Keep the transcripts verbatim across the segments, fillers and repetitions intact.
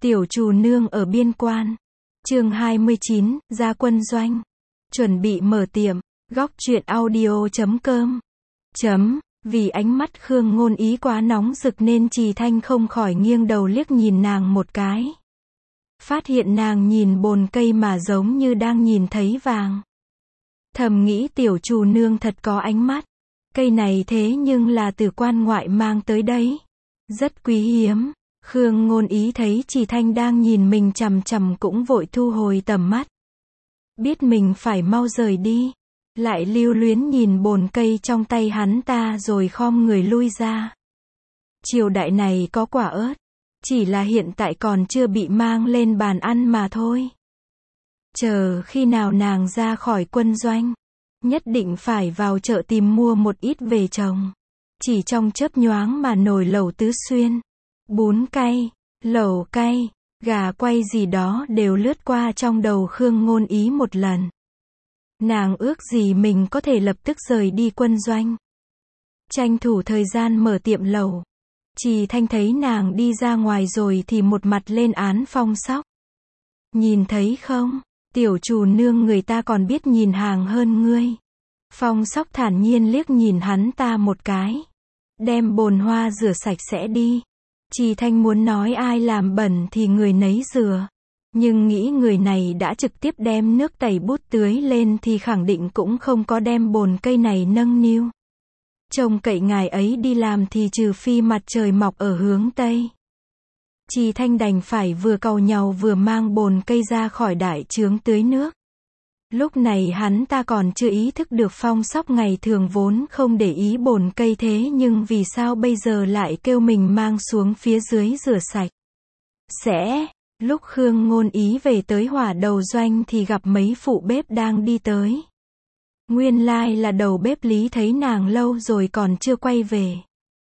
Tiểu trù nương ở biên quan. Chương hai mươi chín, ra quân doanh. Chuẩn bị mở tiệm. Góc truyện audio chấm com. Chấm, vì ánh mắt Khương Ngôn Ý quá nóng rực nên Trì Thanh không khỏi nghiêng đầu liếc nhìn nàng một cái. Phát hiện nàng nhìn bồn cây mà giống như đang nhìn thấy vàng. Thầm nghĩ tiểu trù nương thật có ánh mắt. Cây này thế nhưng là từ quan ngoại mang tới đấy. Rất quý hiếm. Khương Ngôn Ý thấy Trì Thanh đang nhìn mình chằm chằm cũng vội thu hồi tầm mắt. Biết mình phải mau rời đi. Lại lưu luyến nhìn bồn cây trong tay hắn ta rồi khom người lui ra. Triều đại này có quả ớt. Chỉ là hiện tại còn chưa bị mang lên bàn ăn mà thôi. Chờ khi nào nàng ra khỏi quân doanh. Nhất định phải vào chợ tìm mua một ít về trồng. Chỉ trong chớp nhoáng mà nồi lẩu tứ xuyên, bún cay, lẩu cay, gà quay gì đó đều lướt qua trong đầu Khương Ngôn Ý một lần. Nàng ước gì mình có thể lập tức rời đi quân doanh. Tranh thủ thời gian mở tiệm lẩu. Trì Thanh thấy nàng đi ra ngoài rồi thì một mặt lên án Phong Sóc. Nhìn thấy không, tiểu trù nương người ta còn biết nhìn hàng hơn ngươi. Phong Sóc thản nhiên liếc nhìn hắn ta một cái. Đem bồn hoa rửa sạch sẽ đi. Trì Thanh muốn nói ai làm bẩn thì người nấy rửa. Nhưng nghĩ người này đã trực tiếp đem nước tẩy bút tưới lên thì khẳng định cũng không có đem bồn cây này nâng niu. Trông cậy ngài ấy đi làm thì trừ phi mặt trời mọc ở hướng Tây. Trì Thanh đành phải vừa càu nhàu vừa mang bồn cây ra khỏi đại trướng tưới nước. Lúc này hắn ta còn chưa ý thức được Phong Sóc ngày thường vốn không để ý bồn cây thế nhưng vì sao bây giờ lại kêu mình mang xuống phía dưới rửa sạch. Sẽ, lúc Khương Ngôn Ý về tới hỏa đầu doanh thì gặp mấy phụ bếp đang đi tới. Nguyên lai là đầu bếp Lý thấy nàng lâu rồi còn chưa quay về.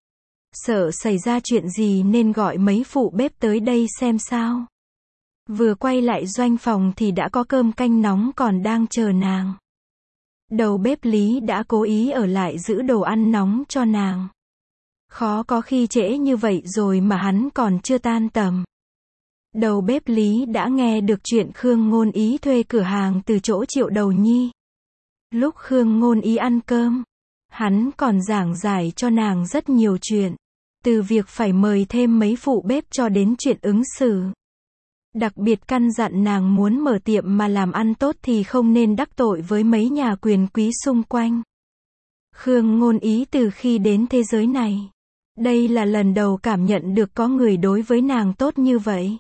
Sợ xảy ra chuyện gì nên gọi mấy phụ bếp tới đây xem sao. Vừa quay lại doanh phòng thì đã có cơm canh nóng còn đang chờ nàng. Đầu bếp Lý đã cố ý ở lại giữ đồ ăn nóng cho nàng. Khó có khi trễ như vậy rồi mà hắn còn chưa tan tầm. Đầu bếp Lý đã nghe được chuyện Khương Ngôn Ý thuê cửa hàng từ chỗ Triệu Đầu Nhi. Lúc Khương Ngôn Ý ăn cơm, hắn còn giảng giải cho nàng rất nhiều chuyện. Từ việc phải mời thêm mấy phụ bếp cho đến chuyện ứng xử. Đặc biệt căn dặn nàng muốn mở tiệm mà làm ăn tốt thì không nên đắc tội với mấy nhà quyền quý xung quanh. Khương Ngôn Ý từ khi đến thế giới này, đây là lần đầu cảm nhận được có người đối với nàng tốt như vậy.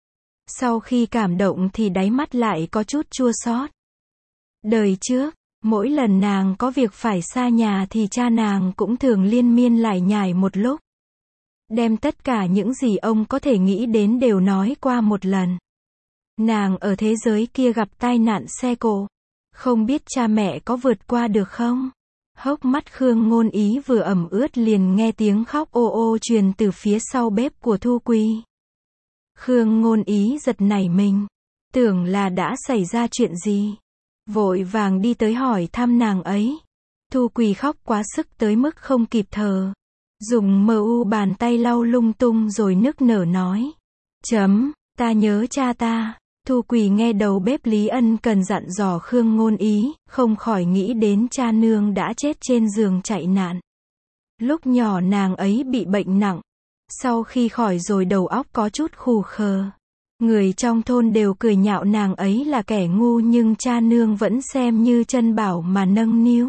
Sau khi cảm động thì đáy mắt lại có chút chua xót. Đời trước, mỗi lần nàng có việc phải xa nhà thì cha nàng cũng thường liên miên lải nhải một lúc. Đem tất cả những gì ông có thể nghĩ đến đều nói qua một lần. Nàng ở thế giới kia gặp tai nạn xe cộ. Không biết cha mẹ có vượt qua được không? Hốc mắt Khương Ngôn Ý vừa ẩm ướt liền nghe tiếng khóc ô ô truyền từ phía sau bếp của Thu Quỳ. Khương Ngôn Ý giật nảy mình. Tưởng là đã xảy ra chuyện gì. Vội vàng đi tới hỏi thăm nàng ấy. Thu Quỳ khóc quá sức tới mức không kịp thở. Dùng mờ u bàn tay lau lung tung rồi nức nở nói. Chấm, ta nhớ cha ta. Thu Quỳ nghe đầu bếp Lý ân cần dặn dò Khương Ngôn Ý, không khỏi nghĩ đến cha nương đã chết trên giường chạy nạn. Lúc nhỏ nàng ấy bị bệnh nặng. Sau khi khỏi rồi đầu óc có chút khù khờ. Người trong thôn đều cười nhạo nàng ấy là kẻ ngu nhưng cha nương vẫn xem như chân bảo mà nâng niu.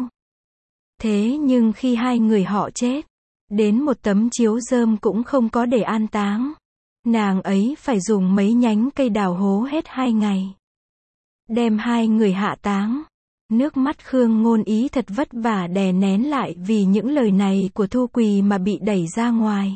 Thế nhưng khi hai người họ chết, đến một tấm chiếu rơm cũng không có để an táng. Nàng ấy phải dùng mấy nhánh cây đào hố hết hai ngày. Đem hai người hạ táng. Nước mắt Khương Ngôn Ý thật vất vả đè nén lại vì những lời này của Thu Quỳ mà bị đẩy ra ngoài.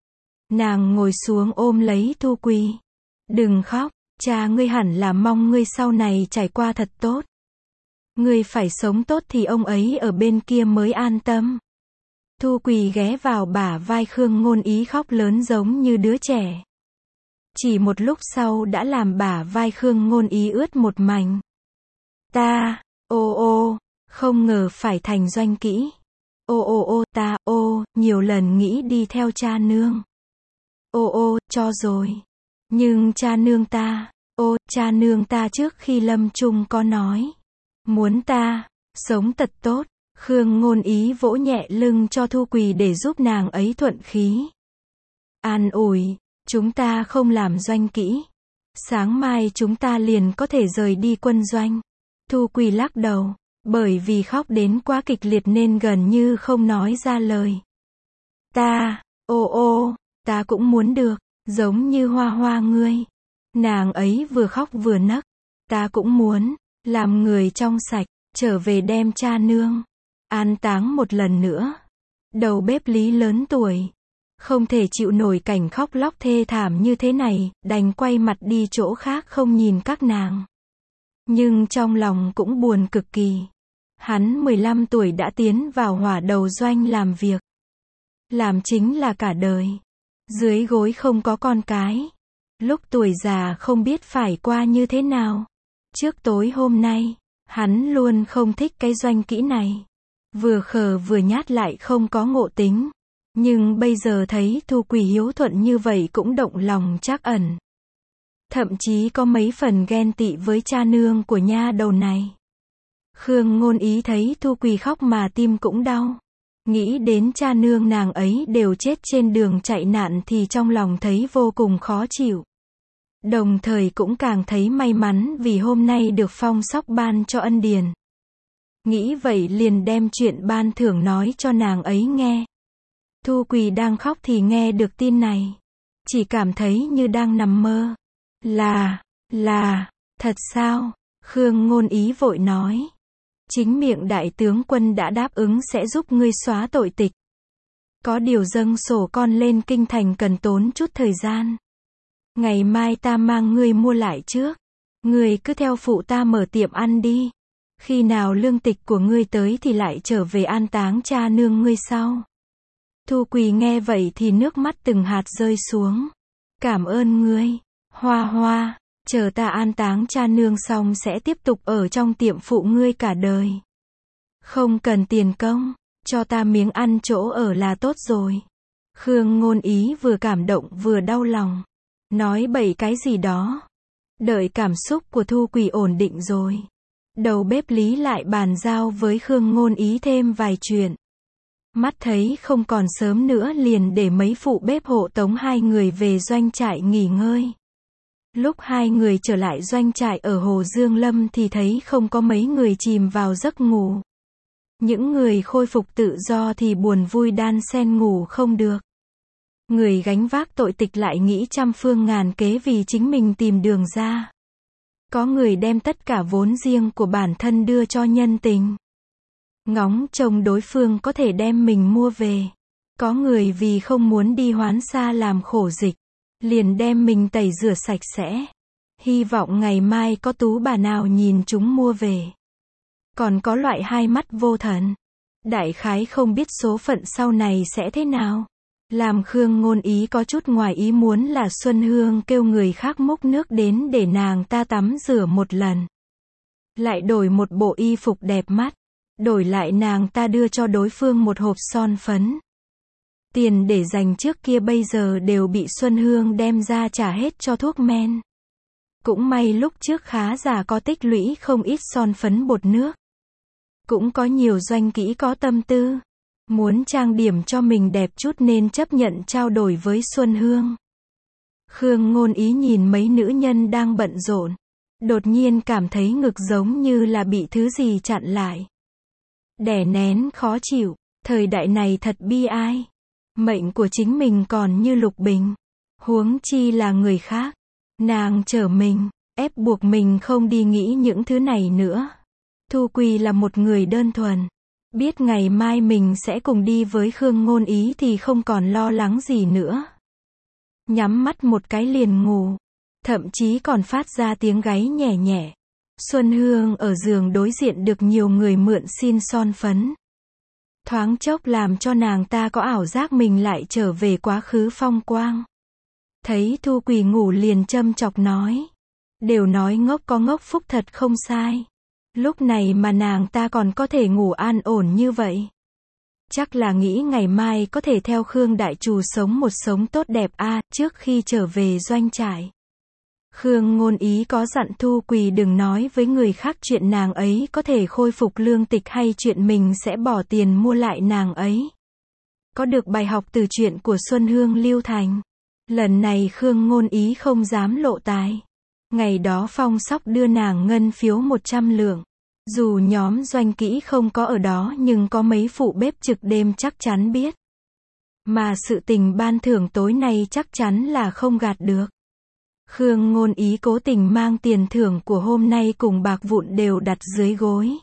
Nàng ngồi xuống ôm lấy Thu Quỳ. Đừng khóc, cha ngươi hẳn là mong ngươi sau này trải qua thật tốt. Ngươi phải sống tốt thì ông ấy ở bên kia mới an tâm. Thu Quỳ ghé vào bả vai Khương Ngôn Ý khóc lớn giống như đứa trẻ. Chỉ một lúc sau đã làm bả vai Khương Ngôn Ý ướt một mảnh. Ta, ô ô, không ngờ phải thành doanh kỹ. Ô ô ô ta, ô, nhiều lần nghĩ đi theo cha nương. Ô ô, cho rồi. Nhưng cha nương ta, ô, cha nương ta trước khi lâm chung có nói, muốn ta, sống thật tốt. Khương Ngôn Ý vỗ nhẹ lưng cho Thu Quỳ để giúp nàng ấy thuận khí. An ủi, chúng ta không làm doanh kỹ. Sáng mai chúng ta liền có thể rời đi quân doanh. Thu Quỳ lắc đầu, bởi vì khóc đến quá kịch liệt nên gần như không nói ra lời. Ta, ô ô, ta cũng muốn được, giống như Hoa Hoa ngươi. Nàng ấy vừa khóc vừa nấc. Ta cũng muốn, làm người trong sạch, trở về đem cha nương an táng một lần nữa. Đầu bếp Lý lớn tuổi, không thể chịu nổi cảnh khóc lóc thê thảm như thế này, đành quay mặt đi chỗ khác không nhìn các nàng. Nhưng trong lòng cũng buồn cực kỳ. Hắn mười lăm tuổi đã tiến vào hỏa đầu doanh làm việc. Làm chính là cả đời. Dưới gối không có con cái. Lúc tuổi già không biết phải qua như thế nào. Trước tối hôm nay, hắn luôn không thích cái doanh kỹ này. Vừa khờ vừa nhát lại không có ngộ tính. Nhưng bây giờ thấy Thu Quỳ hiếu thuận như vậy cũng động lòng trắc ẩn. Thậm chí có mấy phần ghen tị với cha nương của nha đầu này. Khương Ngôn Ý thấy Thu Quỳ khóc mà tim cũng đau. Nghĩ đến cha nương nàng ấy đều chết trên đường chạy nạn thì trong lòng thấy vô cùng khó chịu. Đồng thời cũng càng thấy may mắn vì hôm nay được phong sóc ban cho ân điền. Nghĩ vậy liền đem chuyện ban thưởng nói cho nàng ấy nghe. Thu Quỳ đang khóc thì nghe được tin này. Chỉ cảm thấy như đang nằm mơ. Là, là, thật sao? Khương Ngôn Ý vội nói. Chính miệng đại tướng quân đã đáp ứng sẽ giúp ngươi xóa tội tịch. Có điều dâng sổ con lên kinh thành cần tốn chút thời gian. Ngày mai ta mang ngươi mua lại trước. Ngươi cứ theo phụ ta mở tiệm ăn đi. Khi nào lương tịch của ngươi tới thì lại trở về an táng cha nương ngươi sau. Thu Quỳ nghe vậy thì nước mắt từng hạt rơi xuống. Cảm ơn ngươi, Hoa Hoa, chờ ta an táng cha nương xong sẽ tiếp tục ở trong tiệm phụ ngươi cả đời. Không cần tiền công, cho ta miếng ăn chỗ ở là tốt rồi. Khương Ngôn Ý vừa cảm động vừa đau lòng. Nói bậy cái gì đó. Đợi cảm xúc của Thu Quỳ ổn định rồi. Đầu bếp Lý lại bàn giao với Khương Ngôn Ý thêm vài chuyện. Mắt thấy không còn sớm nữa liền để mấy phụ bếp hộ tống hai người về doanh trại nghỉ ngơi. Lúc hai người trở lại doanh trại ở Hồ Dương Lâm thì thấy không có mấy người chìm vào giấc ngủ. Những người khôi phục tự do thì buồn vui đan xen ngủ không được. Người gánh vác tội tịch lại nghĩ trăm phương ngàn kế vì chính mình tìm đường ra. Có người đem tất cả vốn riêng của bản thân đưa cho nhân tình. Ngóng trông đối phương có thể đem mình mua về. Có người vì không muốn đi hoán xa làm khổ dịch, liền đem mình tẩy rửa sạch sẽ. Hy vọng ngày mai có tú bà nào nhìn chúng mua về. Còn có loại hai mắt vô thần. Đại khái không biết số phận sau này sẽ thế nào. Làm Khương Ngôn Ý có chút ngoài ý muốn là Xuân Hương kêu người khác múc nước đến để nàng ta tắm rửa một lần. Lại đổi một bộ y phục đẹp mắt. Đổi lại nàng ta đưa cho đối phương một hộp son phấn. Tiền để dành trước kia bây giờ đều bị Xuân Hương đem ra trả hết cho thuốc men. Cũng may lúc trước khá giả có tích lũy không ít son phấn bột nước. Cũng có nhiều doanh kỹ có tâm tư. Muốn trang điểm cho mình đẹp chút nên chấp nhận trao đổi với Xuân Hương. Khương Ngôn Ý nhìn mấy nữ nhân đang bận rộn. Đột nhiên cảm thấy ngực giống như là bị thứ gì chặn lại. Đè nén khó chịu. Thời đại này thật bi ai. Mệnh của chính mình còn như lục bình. Huống chi là người khác. Nàng trở mình, ép buộc mình không đi nghĩ những thứ này nữa. Thu Quỳ là một người đơn thuần. Biết ngày mai mình sẽ cùng đi với Khương Ngôn Ý thì không còn lo lắng gì nữa. Nhắm mắt một cái liền ngủ. Thậm chí còn phát ra tiếng gáy nhẹ nhẹ. Xuân Hương ở giường đối diện được nhiều người mượn xin son phấn. Thoáng chốc làm cho nàng ta có ảo giác mình lại trở về quá khứ phong quang. Thấy Thu Quỳ ngủ liền châm chọc nói. Đều nói ngốc có ngốc phúc thật không sai. Lúc này mà nàng ta còn có thể ngủ an ổn như vậy. Chắc là nghĩ ngày mai có thể theo Khương Đại Trù sống một sống tốt đẹp a, à, trước khi trở về doanh trại. Khương Ngôn Ý có dặn Thu Quỳ đừng nói với người khác chuyện nàng ấy có thể khôi phục lương tịch hay chuyện mình sẽ bỏ tiền mua lại nàng ấy. Có được bài học từ chuyện của Xuân Hương Lưu Thành. Lần này Khương Ngôn Ý không dám lộ tài. Ngày đó Phong Sóc đưa nàng ngân phiếu một trăm lượng. Dù nhóm Doanh Kỹ không có ở đó nhưng có mấy phụ bếp trực đêm chắc chắn biết. Mà sự tình ban thưởng tối nay chắc chắn là không gạt được. Khương Ngôn Ý cố tình mang tiền thưởng của hôm nay cùng bạc vụn đều đặt dưới gối.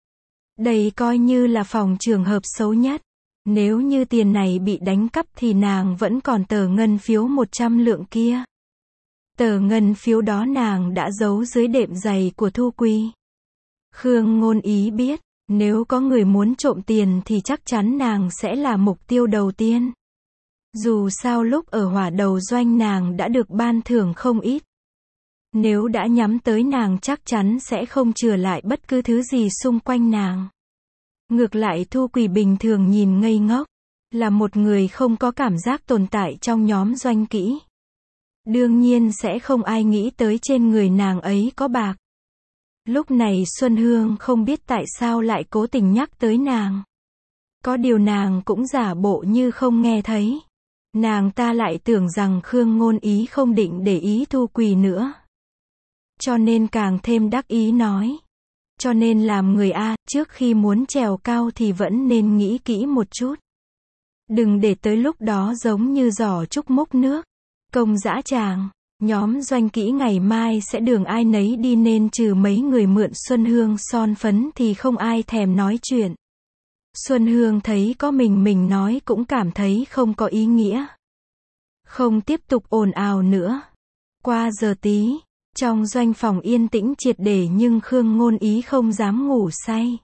Đây coi như là phòng trường hợp xấu nhất. Nếu như tiền này bị đánh cắp thì nàng vẫn còn tờ ngân phiếu một trăm lượng kia. Tờ ngân phiếu đó nàng đã giấu dưới đệm giày của Thu Quỳ. Khương Ngôn Ý biết, nếu có người muốn trộm tiền thì chắc chắn nàng sẽ là mục tiêu đầu tiên. Dù sao lúc ở Hỏa Đầu Doanh nàng đã được ban thưởng không ít. Nếu đã nhắm tới nàng chắc chắn sẽ không chừa lại bất cứ thứ gì xung quanh nàng. Ngược lại Thu Quỳ bình thường nhìn ngây ngốc, là một người không có cảm giác tồn tại trong nhóm Doanh Kỹ. Đương nhiên sẽ không ai nghĩ tới trên người nàng ấy có bạc. Lúc này Xuân Hương không biết tại sao lại cố tình nhắc tới nàng. Có điều nàng cũng giả bộ như không nghe thấy. Nàng ta lại tưởng rằng Khương Ngôn Ý không định để ý Thu Quỳ nữa. Cho nên càng thêm đắc ý nói. Cho nên làm người A, trước khi muốn trèo cao thì vẫn nên nghĩ kỹ một chút. Đừng để tới lúc đó giống như giỏ trúc múc nước. Công dã tràng, nhóm Doanh Kỹ ngày mai sẽ đường ai nấy đi nên trừ mấy người mượn Xuân Hương son phấn thì không ai thèm nói chuyện. Xuân Hương thấy có mình mình nói cũng cảm thấy không có ý nghĩa. Không tiếp tục ồn ào nữa. Qua giờ tí, trong doanh phòng yên tĩnh triệt để nhưng Khương Ngôn Ý không dám ngủ say.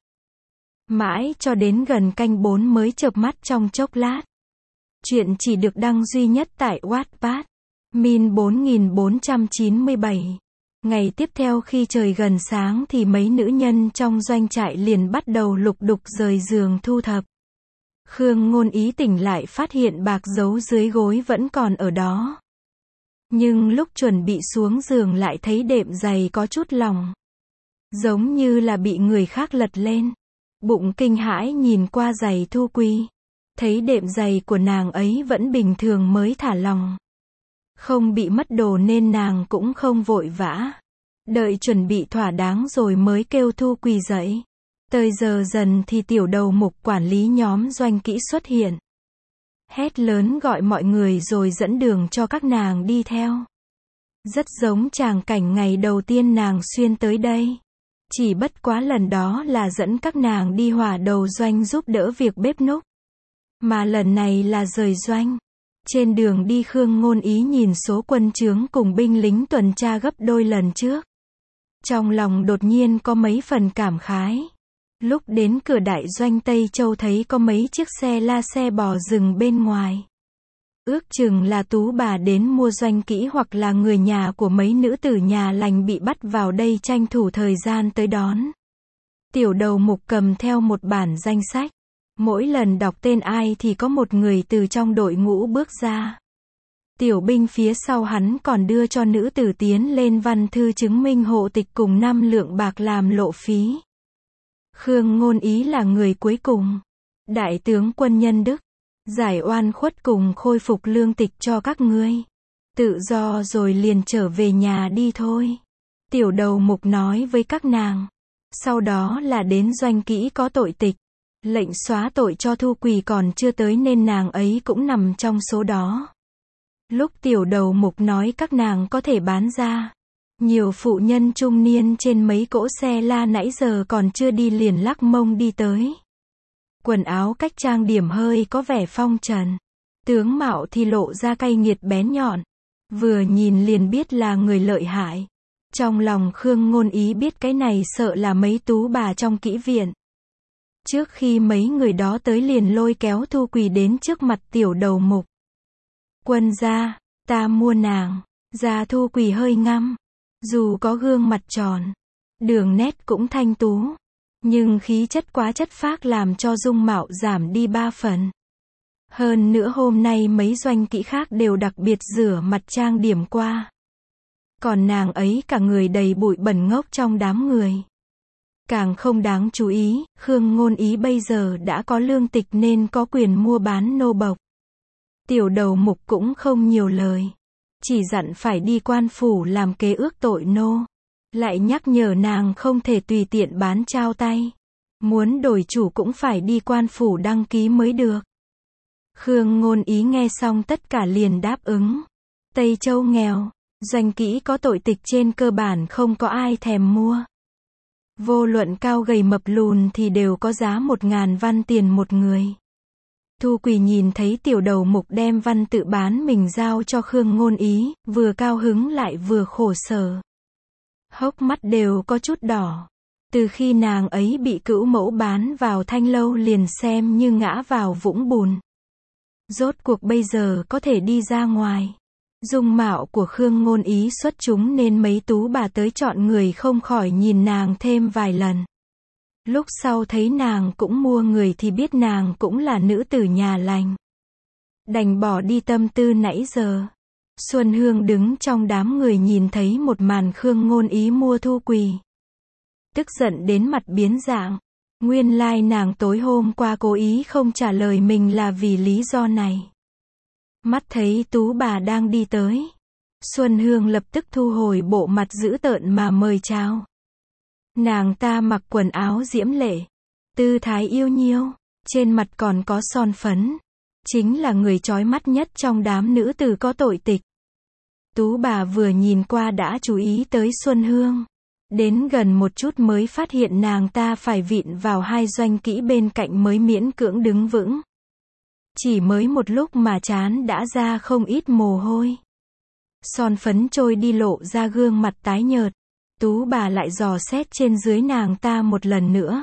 Mãi cho đến gần canh bốn mới chợp mắt trong chốc lát. Chuyện chỉ được đăng duy nhất tại Wattpad. Min bốn nghìn bốn trăm chín mươi bảy. Ngày tiếp theo khi trời gần sáng thì mấy nữ nhân trong doanh trại liền bắt đầu lục đục rời giường thu thập. Khương Ngôn Ý tỉnh lại phát hiện bạc giấu dưới gối vẫn còn ở đó. Nhưng lúc chuẩn bị xuống giường lại thấy đệm giày có chút lỏng. Giống như là bị người khác lật lên. Bụng kinh hãi nhìn qua giày Thu Quỳ. Thấy đệm giày của nàng ấy vẫn bình thường mới thả lỏng. Không bị mất đồ nên nàng cũng không vội vã. Đợi chuẩn bị thỏa đáng rồi mới kêu Thu Quỳ dậy. Tới giờ dần thì tiểu đầu mục quản lý nhóm Doanh Kỹ xuất hiện. Hét lớn gọi mọi người rồi dẫn đường cho các nàng đi theo. Rất giống tràng cảnh ngày đầu tiên nàng xuyên tới đây. Chỉ bất quá lần đó là dẫn các nàng đi Hỏa Đầu Doanh giúp đỡ việc bếp núc. Mà lần này là rời doanh. Trên đường đi Khương Ngôn Ý nhìn số quân trướng cùng binh lính tuần tra gấp đôi lần trước. Trong lòng đột nhiên có mấy phần cảm khái. Lúc đến cửa đại doanh Tây Châu thấy có mấy chiếc xe la xe bò dừng bên ngoài. Ước chừng là tú bà đến mua Doanh Kỹ hoặc là người nhà của mấy nữ tử nhà lành bị bắt vào đây tranh thủ thời gian tới đón. Tiểu đầu mục cầm theo một bản danh sách. Mỗi lần đọc tên ai thì có một người từ trong đội ngũ bước ra. Tiểu binh phía sau hắn còn đưa cho nữ tử tiến lên văn thư chứng minh hộ tịch cùng năm lượng bạc làm lộ phí. Khương Ngôn Ý là người cuối cùng. Đại tướng quân nhân đức. Giải oan khuất cùng khôi phục lương tịch cho các ngươi. Tự do rồi liền trở về nhà đi thôi. Tiểu đầu mục nói với các nàng. Sau đó là đến Doanh Kỹ có tội tịch. Lệnh xóa tội cho Thu Quỳ còn chưa tới nên nàng ấy cũng nằm trong số đó. Lúc tiểu đầu mục nói các nàng có thể bán ra. Nhiều phụ nhân trung niên trên mấy cỗ xe la nãy giờ còn chưa đi liền lắc mông đi tới. Quần áo cách trang điểm hơi có vẻ phong trần. Tướng mạo thì lộ ra cay nghiệt bén nhọn. Vừa nhìn liền biết là người lợi hại. Trong lòng Khương Ngôn Ý biết cái này sợ là mấy tú bà trong kỹ viện. Trước khi mấy người đó tới liền lôi kéo Thu Quỳ đến trước mặt tiểu đầu mục. Quân gia, ta mua nàng. Da Thu Quỳ hơi ngăm. Dù có gương mặt tròn, đường nét cũng thanh tú. Nhưng khí chất quá chất phác làm cho dung mạo giảm đi ba phần. Hơn nữa hôm nay mấy Doanh Kỹ khác đều đặc biệt rửa mặt trang điểm qua. Còn nàng ấy cả người đầy bụi bẩn ngốc trong đám người. Càng không đáng chú ý, Khương Ngôn Ý bây giờ đã có lương tịch nên có quyền mua bán nô bộc. Tiểu đầu mục cũng không nhiều lời. Chỉ dặn phải đi quan phủ làm kế ước tội nô. Lại nhắc nhở nàng không thể tùy tiện bán trao tay. Muốn đổi chủ cũng phải đi quan phủ đăng ký mới được. Khương Ngôn Ý nghe xong tất cả liền đáp ứng. Tây Châu nghèo, doanh kỹ có tội tịch trên cơ bản không có ai thèm mua. Vô luận cao gầy mập lùn thì đều có giá một ngàn văn tiền một người. Thu Quỳ nhìn thấy tiểu đầu mục đem văn tự bán mình giao cho Khương Ngôn Ý, vừa cao hứng lại vừa khổ sở. Hốc mắt đều có chút đỏ. Từ khi nàng ấy bị cữu mẫu bán vào thanh lâu liền xem như ngã vào vũng bùn. Rốt cuộc bây giờ có thể đi ra ngoài. Dung mạo của Khương Ngôn Ý xuất chúng nên mấy tú bà tới chọn người không khỏi nhìn nàng thêm vài lần. Lúc sau thấy nàng cũng mua người thì biết nàng cũng là nữ tử nhà lành. Đành bỏ đi tâm tư nãy giờ. Xuân Hương đứng trong đám người nhìn thấy một màn Khương Ngôn Ý mua Thu Quỳ. Tức giận đến mặt biến dạng. Nguyên lai nàng tối hôm qua cố ý không trả lời mình là vì lý do này. Mắt thấy tú bà đang đi tới. Xuân Hương lập tức thu hồi bộ mặt dữ tợn mà mời chào. Nàng ta mặc quần áo diễm lệ. Tư thái yêu nhiêu. Trên mặt còn có son phấn. Chính là người chói mắt nhất trong đám nữ tử có tội tịch. Tú bà vừa nhìn qua đã chú ý tới Xuân Hương. Đến gần một chút mới phát hiện nàng ta phải vịn vào hai doanh kỹ bên cạnh mới miễn cưỡng đứng vững. Chỉ mới một lúc mà trán đã ra không ít mồ hôi. Son phấn trôi đi lộ ra gương mặt tái nhợt. Tú bà lại dò xét trên dưới nàng ta một lần nữa.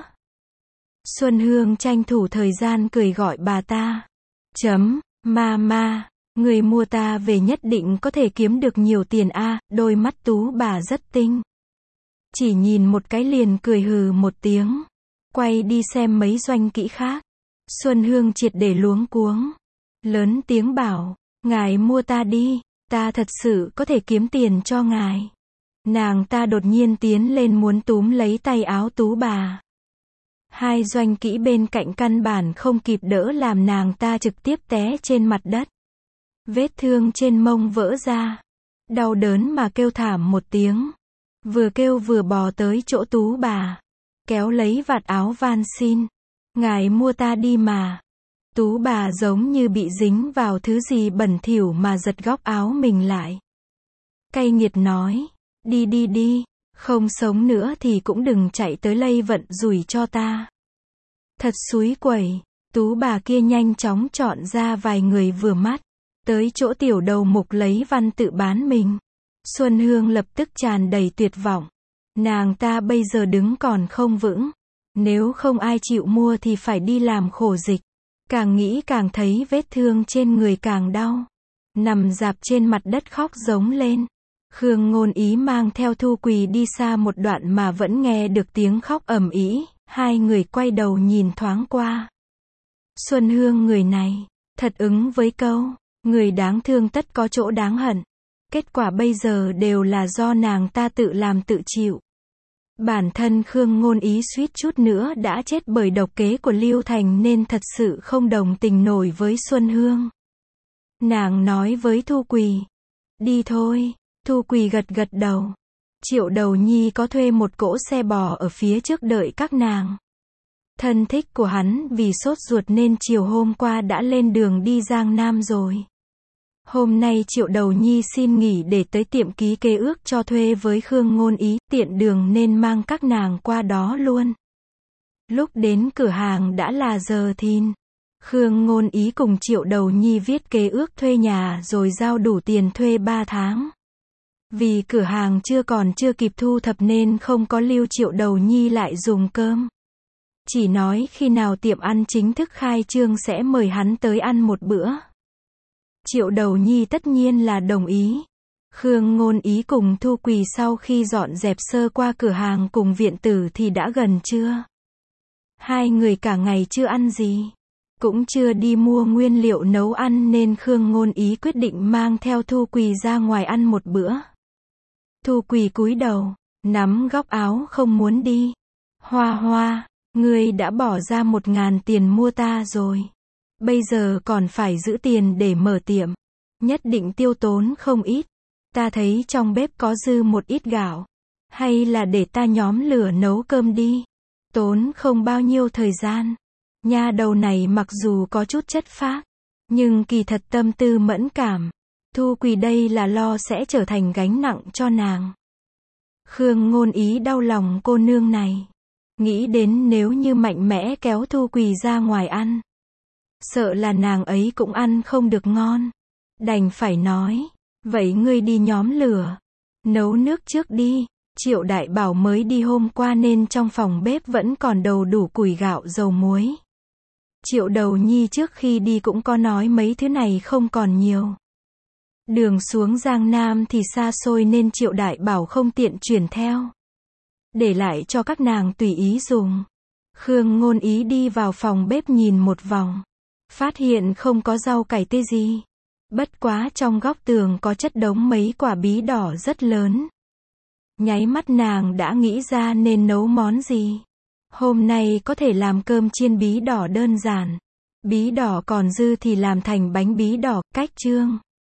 Xuân Hương tranh thủ thời gian cười gọi bà ta. Chấm, ma ma, người mua ta về nhất định có thể kiếm được nhiều tiền a. Đôi mắt tú bà rất tinh. Chỉ nhìn một cái liền cười hừ một tiếng. Quay đi xem mấy doanh kỹ khác. Xuân Hương triệt để luống cuống. Lớn tiếng bảo, ngài mua ta đi, ta thật sự có thể kiếm tiền cho ngài. Nàng ta đột nhiên tiến lên muốn túm lấy tay áo tú bà. Hai doanh kỹ bên cạnh căn bản không kịp đỡ làm nàng ta trực tiếp té trên mặt đất. Vết thương trên mông vỡ ra. Đau đớn mà kêu thảm một tiếng. Vừa kêu vừa bò tới chỗ tú bà. Kéo lấy vạt áo van xin. Ngài mua ta đi mà. Tú bà giống như bị dính vào thứ gì bẩn thỉu mà giật góc áo mình lại. Cay nghiệt nói. Đi đi đi. Không sống nữa thì cũng đừng chạy tới lây vận rủi cho ta. Thật xúi quẩy. Tú bà kia nhanh chóng chọn ra vài người vừa mắt. Tới chỗ tiểu đầu mục lấy văn tự bán mình. Xuân Hương lập tức tràn đầy tuyệt vọng. Nàng ta bây giờ đứng còn không vững. Nếu không ai chịu mua thì phải đi làm khổ dịch. Càng nghĩ càng thấy vết thương trên người càng đau. Nằm dạp trên mặt đất khóc giống lên. Khương Ngôn Ý mang theo Thu Quỳ đi xa một đoạn mà vẫn nghe được tiếng khóc ầm ĩ. Hai người quay đầu nhìn thoáng qua. Xuân Hương người này, thật ứng với câu, người đáng thương tất có chỗ đáng hận. Kết quả bây giờ đều là do nàng ta tự làm tự chịu. Bản thân Khương Ngôn Ý suýt chút nữa đã chết bởi độc kế của Lưu Thành nên thật sự không đồng tình nổi với Xuân Hương. Nàng nói với Thu Quỳ. Đi thôi. Thu Quỳ gật gật đầu. Triệu Đầu Nhi có thuê một cỗ xe bò ở phía trước đợi các nàng. Thân thích của hắn vì sốt ruột nên chiều hôm qua đã lên đường đi Giang Nam rồi. Hôm nay Triệu Đầu Nhi xin nghỉ để tới tiệm ký kế ước cho thuê với Khương Ngôn Ý, tiện đường nên mang các nàng qua đó luôn. Lúc đến cửa hàng đã là giờ thìn. Khương Ngôn Ý cùng Triệu Đầu Nhi viết kế ước thuê nhà rồi giao đủ tiền thuê ba tháng. Vì cửa hàng chưa còn chưa kịp thu thập nên không có lưu Triệu Đầu Nhi lại dùng cơm. Chỉ nói khi nào tiệm ăn chính thức khai trương sẽ mời hắn tới ăn một bữa. Triệu Đầu Nhi tất nhiên là đồng ý. Khương Ngôn Ý cùng Thu Quỳ sau khi dọn dẹp sơ qua cửa hàng cùng viện tử thì đã gần trưa. Hai người cả ngày chưa ăn gì. Cũng chưa đi mua nguyên liệu nấu ăn nên Khương Ngôn Ý quyết định mang theo Thu Quỳ ra ngoài ăn một bữa. Thu Quỳ cúi đầu, nắm góc áo không muốn đi. Hoa Hoa, ngươi đã bỏ ra một ngàn tiền mua ta rồi. Bây giờ còn phải giữ tiền để mở tiệm. Nhất định tiêu tốn không ít. Ta thấy trong bếp có dư một ít gạo. Hay là để ta nhóm lửa nấu cơm đi. Tốn không bao nhiêu thời gian. Nha đầu này mặc dù có chút chất phác, nhưng kỳ thật tâm tư mẫn cảm. Thu Quỳ đây là lo sẽ trở thành gánh nặng cho nàng. Khương Ngôn Ý đau lòng cô nương này. Nghĩ đến nếu như mạnh mẽ kéo Thu Quỳ ra ngoài ăn, sợ là nàng ấy cũng ăn không được ngon. Đành phải nói, vậy ngươi đi nhóm lửa, nấu nước trước đi. Triệu Đại Bảo mới đi hôm qua nên trong phòng bếp vẫn còn đầu đủ củi gạo dầu muối. Triệu Đầu Nhi trước khi đi cũng có nói mấy thứ này không còn nhiều. Đường xuống Giang Nam thì xa xôi nên Triệu Đại Bảo không tiện chuyển theo. Để lại cho các nàng tùy ý dùng. Khương Ngôn Ý đi vào phòng bếp nhìn một vòng. Phát hiện không có rau cải tây gì. Bất quá trong góc tường có chất đống mấy quả bí đỏ rất lớn. Nháy mắt nàng đã nghĩ ra nên nấu món gì. Hôm nay có thể làm cơm chiên bí đỏ đơn giản. Bí đỏ còn dư thì làm thành bánh bí đỏ, cách chương.